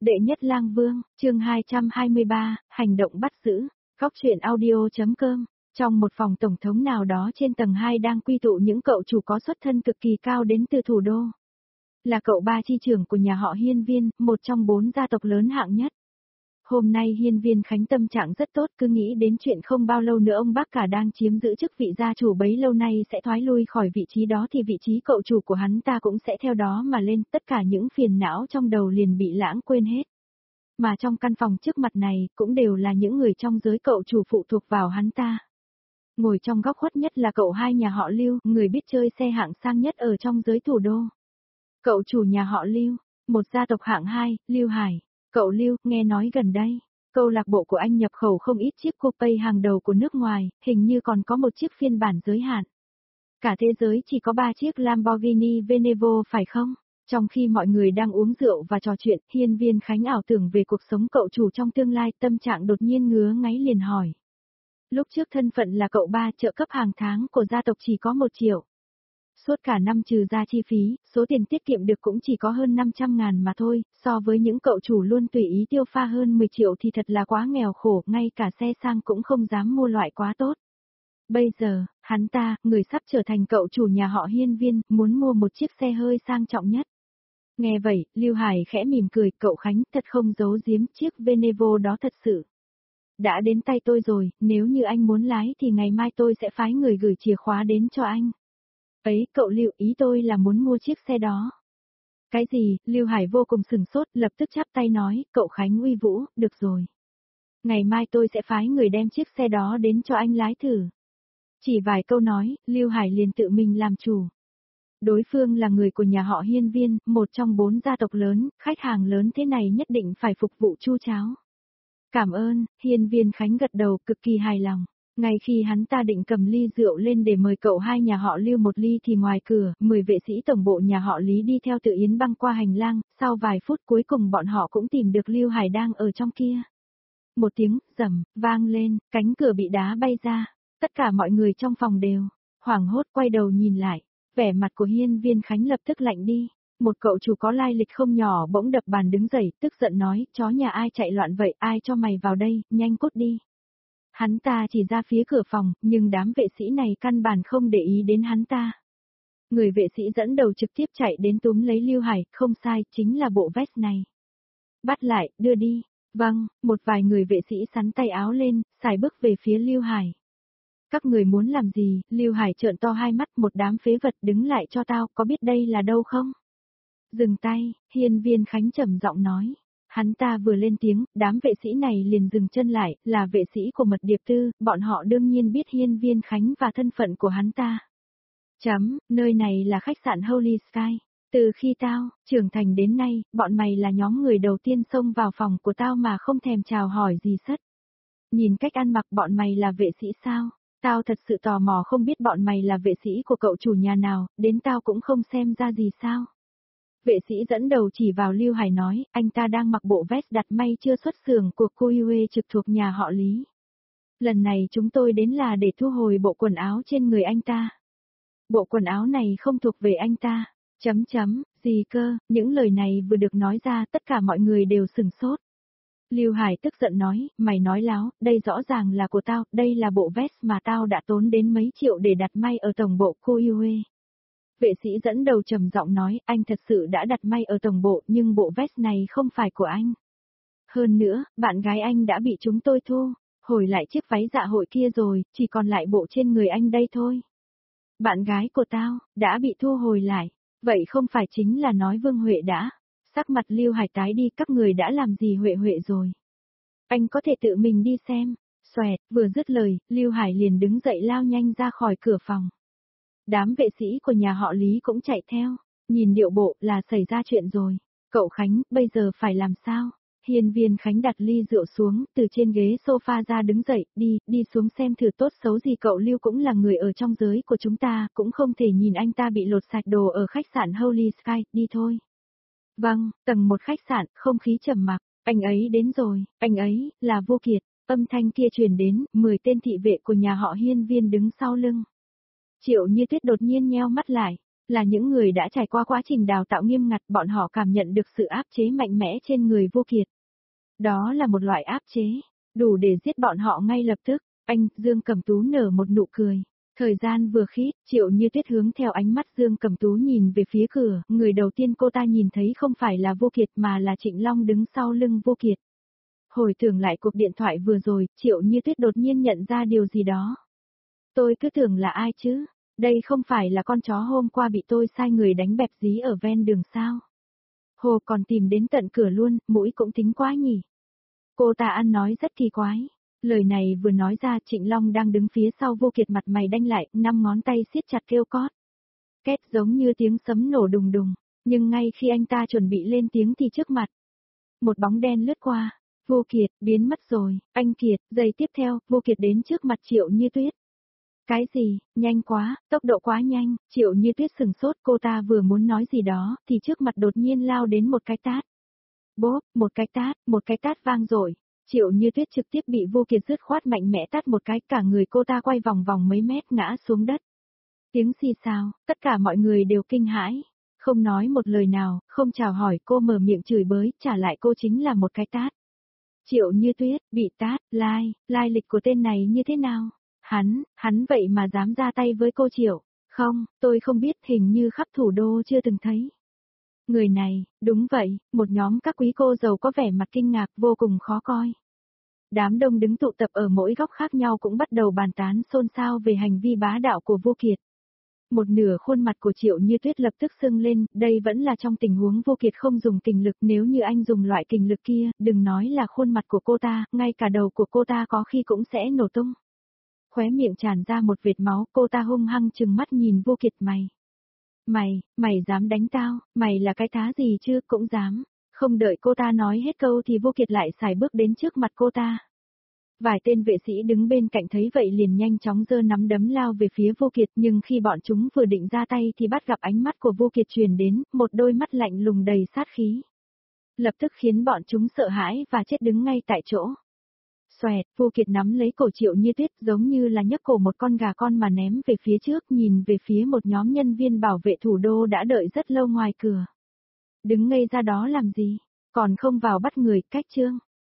Đệ nhất lang vương, chương 223, hành động bắt giữ, góc truyện audio.com. Trong một phòng tổng thống nào đó trên tầng 2 đang quy tụ những cậu chủ có xuất thân cực kỳ cao đến từ thủ đô. Là cậu ba chi trưởng của nhà họ Hiên Viên, một trong 4 gia tộc lớn hạng nhất. Hôm nay Hiên Viên Khánh tâm trạng rất tốt, cứ nghĩ đến chuyện không bao lâu nữa ông bác cả đang chiếm giữ chức vị gia chủ bấy lâu nay sẽ thoái lui khỏi vị trí đó thì vị trí cậu chủ của hắn ta cũng sẽ theo đó mà lên, tất cả những phiền não trong đầu liền bị lãng quên hết. Mà trong căn phòng trước mặt này cũng đều là những người trong giới cậu chủ phụ thuộc vào hắn ta. Ngồi trong góc khuất nhất là cậu hai nhà họ Lưu, người biết chơi xe hạng sang nhất ở trong giới thủ đô. Cậu chủ nhà họ Lưu, một gia tộc hạng 2, Lưu Hải. Cậu Lưu, nghe nói gần đây, câu lạc bộ của anh nhập khẩu không ít chiếc coupe hàng đầu của nước ngoài, hình như còn có một chiếc phiên bản giới hạn. Cả thế giới chỉ có 3 chiếc Lamborghini Venevo phải không? Trong khi mọi người đang uống rượu và trò chuyện, Hiên Viên Khánh ảo tưởng về cuộc sống cậu chủ trong tương lai, tâm trạng đột nhiên ngứa ngáy liền hỏi. Lúc trước thân phận là cậu ba, trợ cấp hàng tháng của gia tộc chỉ có 1 triệu. Suốt cả năm trừ ra chi phí, số tiền tiết kiệm được cũng chỉ có hơn 500.000 mà thôi, so với những cậu chủ luôn tùy ý tiêu pha hơn 10 triệu thì thật là quá nghèo khổ, ngay cả xe sang cũng không dám mua loại quá tốt. Bây giờ, hắn ta, người sắp trở thành cậu chủ nhà họ Hiên Viên, muốn mua một chiếc xe hơi sang trọng nhất. Nghe vậy, Lưu Hải khẽ mỉm cười, cậu Khánh thật không giấu giếm, chiếc Venevo đó thật sự đã đến tay tôi rồi, nếu như anh muốn lái thì ngày mai tôi sẽ phái người gửi chìa khóa đến cho anh. Ấy, cậu Lưu, ý tôi là muốn mua chiếc xe đó. Cái gì? Lưu Hải vô cùng sửng sốt, lập tức chắp tay nói, cậu Khánh uy vũ, được rồi. Ngày mai tôi sẽ phái người đem chiếc xe đó đến cho anh lái thử. Chỉ vài câu nói, Lưu Hải liền tự mình làm chủ. Đối phương là người của nhà họ Hiên Viên, một trong 4 gia tộc lớn, khách hàng lớn thế này nhất định phải phục vụ chu đáo. Cảm ơn, Hiên Viên Khánh gật đầu cực kỳ hài lòng. Ngay khi hắn ta định cầm ly rượu lên để mời cậu hai nhà họ Lưu một ly thì ngoài cửa, 10 vệ sĩ tổng bộ nhà họ Lý đi theo Tự Yến băng qua hành lang, sau vài phút cuối cùng bọn họ cũng tìm được Lưu Hải đang ở trong kia. Một tiếng rầm vang lên, cánh cửa bị đá bay ra, tất cả mọi người trong phòng đều hoảng hốt quay đầu nhìn lại, vẻ mặt của Hiên Viên Khánh lập tức lạnh đi. Một cậu chủ có lai lịch không nhỏ bỗng đập bàn đứng dậy, tức giận nói, chó nhà ai chạy loạn vậy, ai cho mày vào đây, nhanh cút đi. Hắn ta chỉ ra phía cửa phòng, nhưng đám vệ sĩ này căn bản không để ý đến hắn ta. Người vệ sĩ dẫn đầu trực tiếp chạy đến túm lấy Lưu Hải, không sai, chính là bộ vest này. Bắt lại, đưa đi. Vâng, một vài người vệ sĩ sắn tay áo lên, xài bước về phía Lưu Hải. Các người muốn làm gì? Lưu Hải trợn to hai mắt, một đám phế vật, đứng lại cho tao, có biết đây là đâu không? Dừng tay, Hiên Viên Khánh trầm giọng nói. Hắn ta vừa lên tiếng, đám vệ sĩ này liền dừng chân lại, là vệ sĩ của Mật Điệp Tư, bọn họ đương nhiên biết Hiên Viên Khánh và thân phận của hắn ta. Nơi này là khách sạn Holy Sky. Từ khi tao trưởng thành đến nay, bọn mày là nhóm người đầu tiên xông vào phòng của tao mà không thèm chào hỏi gì sất. Nhìn cách ăn mặc bọn mày là vệ sĩ sao? Tao thật sự tò mò không biết bọn mày là vệ sĩ của cậu chủ nhà nào, đến tao cũng không xem ra gì sao? Vệ sĩ dẫn đầu chỉ vào Lưu Hải nói, anh ta đang mặc bộ vest đặt may chưa xuất xưởng của cô Yue trực thuộc nhà họ Lý. Lần này chúng tôi đến là để thu hồi bộ quần áo trên người anh ta. Bộ quần áo này không thuộc về anh ta. Gì cơ, những lời này vừa được nói ra tất cả mọi người đều sửng sốt. Lưu Hải tức giận nói, mày nói láo, đây rõ ràng là của tao, đây là bộ vest mà tao đã tốn đến mấy triệu để đặt may ở tổng bộ cô Yue. Vệ sĩ dẫn đầu trầm giọng nói, anh thật sự đã đặt may ở tổng bộ nhưng bộ vest này không phải của anh. Hơn nữa, bạn gái anh đã bị chúng tôi thu, hồi lại chiếc váy dạ hội kia rồi, chỉ còn lại bộ trên người anh đây thôi. Bạn gái của tao, đã bị thu hồi lại, vậy không phải chính là nói Vương Huệ đã. Sắc mặt Lưu Hải tái đi, các người đã làm gì Huệ rồi. Anh có thể tự mình đi xem. Xoẹt, vừa dứt lời, Lưu Hải liền đứng dậy lao nhanh ra khỏi cửa phòng. Đám vệ sĩ của nhà họ Lý cũng chạy theo, nhìn điệu bộ là xảy ra chuyện rồi. Cậu Khánh, bây giờ phải làm sao? Hiên Viên Khánh đặt ly rượu xuống, từ trên ghế sofa ra đứng dậy, đi xuống xem thử tốt xấu gì cậu Lưu cũng là người ở trong giới của chúng ta, cũng không thể nhìn anh ta bị lột sạch đồ ở khách sạn Holy Sky, đi thôi. Vâng, tầng 1 khách sạn, không khí trầm mặc, anh ấy đến rồi, anh ấy, là Vô Kiệt, âm thanh kia truyền đến, 10 tên thị vệ của nhà họ Hiên Viên đứng sau lưng. Triệu Như Tuyết đột nhiên nheo mắt lại, Là những người đã trải qua quá trình đào tạo nghiêm ngặt, bọn họ cảm nhận được sự áp chế mạnh mẽ trên người Vô Kiệt. Đó là một loại áp chế, đủ để giết bọn họ ngay lập tức. Anh, Dương Cẩm Tú nở một nụ cười. Thời gian vừa khít, Triệu Như Tuyết hướng theo ánh mắt Dương Cẩm Tú nhìn về phía cửa, người đầu tiên cô ta nhìn thấy không phải là Vô Kiệt mà là Trịnh Long đứng sau lưng Vô Kiệt. Hồi tưởng lại cuộc điện thoại vừa rồi, Triệu Như Tuyết đột nhiên nhận ra điều gì đó. Tôi cứ tưởng là ai chứ? Đây không phải là con chó hôm qua bị tôi sai người đánh bẹp dí ở ven đường sao? Hồ còn tìm đến tận cửa luôn, mũi cũng tính quá nhỉ. Cô ta ăn nói rất kỳ quái. Lời này vừa nói ra, Trịnh Long đang đứng phía sau Vô Kiệt mặt mày đanh lại, 5 ngón tay siết chặt kêu cót. Két giống như tiếng sấm nổ đùng đùng, nhưng ngay khi anh ta chuẩn bị lên tiếng thì trước mặt, một bóng đen lướt qua. Vô Kiệt, biến mất rồi, anh Kiệt, giây tiếp theo, Vô Kiệt đến trước mặt Triệu Như Tuyết. Cái gì, nhanh quá, tốc độ quá nhanh, Triệu Như Tuyết sừng sốt, cô ta vừa muốn nói gì đó, thì trước mặt đột nhiên lao đến một cái tát. Bốp, một cái tát vang dội. Triệu Như Tuyết trực tiếp bị Vô Kiệt dứt khoát mạnh mẽ tát một cái, cả người cô ta quay vòng vòng mấy mét ngã xuống đất. Tiếng xì xào, tất cả mọi người đều kinh hãi. Không nói một lời nào, không chào hỏi, cô mở miệng chửi bới, trả lại cô chính là một cái tát. Triệu Như Tuyết, bị tát, lai lịch của tên này như thế nào? Hắn vậy mà dám ra tay với cô Triệu. Không, tôi không biết, hình như khắp thủ đô chưa từng thấy. Người này, đúng vậy, một nhóm các quý cô giàu có vẻ mặt kinh ngạc vô cùng khó coi. Đám đông đứng tụ tập ở mỗi góc khác nhau cũng bắt đầu bàn tán xôn xao về hành vi bá đạo của Vô Kiệt. Một nửa khuôn mặt của Triệu Như Tuyết lập tức sưng lên, đây vẫn là trong tình huống Vô Kiệt không dùng kình lực, nếu như anh dùng loại kình lực kia, đừng nói là khuôn mặt của cô ta, ngay cả đầu của cô ta có khi cũng sẽ nổ tung. Khóe miệng tràn ra một vệt máu, cô ta hung hăng trừng mắt nhìn Vô Kiệt. Mày dám đánh tao, mày là cái thá gì chứ, cũng dám. Không đợi cô ta nói hết câu thì Vô Kiệt lại xài bước đến trước mặt cô ta. Vài tên vệ sĩ đứng bên cạnh thấy vậy liền nhanh chóng giơ nắm đấm lao về phía Vô Kiệt, nhưng khi bọn chúng vừa định ra tay thì bắt gặp ánh mắt của Vô Kiệt truyền đến, một đôi mắt lạnh lùng đầy sát khí. Lập tức khiến bọn chúng sợ hãi và chết đứng ngay tại chỗ. Xoẹt, Vô Kiệt nắm lấy cổ Triệu Như Tuyết giống như là nhấc cổ một con gà con mà ném về phía trước, nhìn về phía một nhóm nhân viên bảo vệ thủ đô đã đợi rất lâu ngoài cửa. Đứng ngây ra đó làm gì? Còn không vào bắt người, cách chương.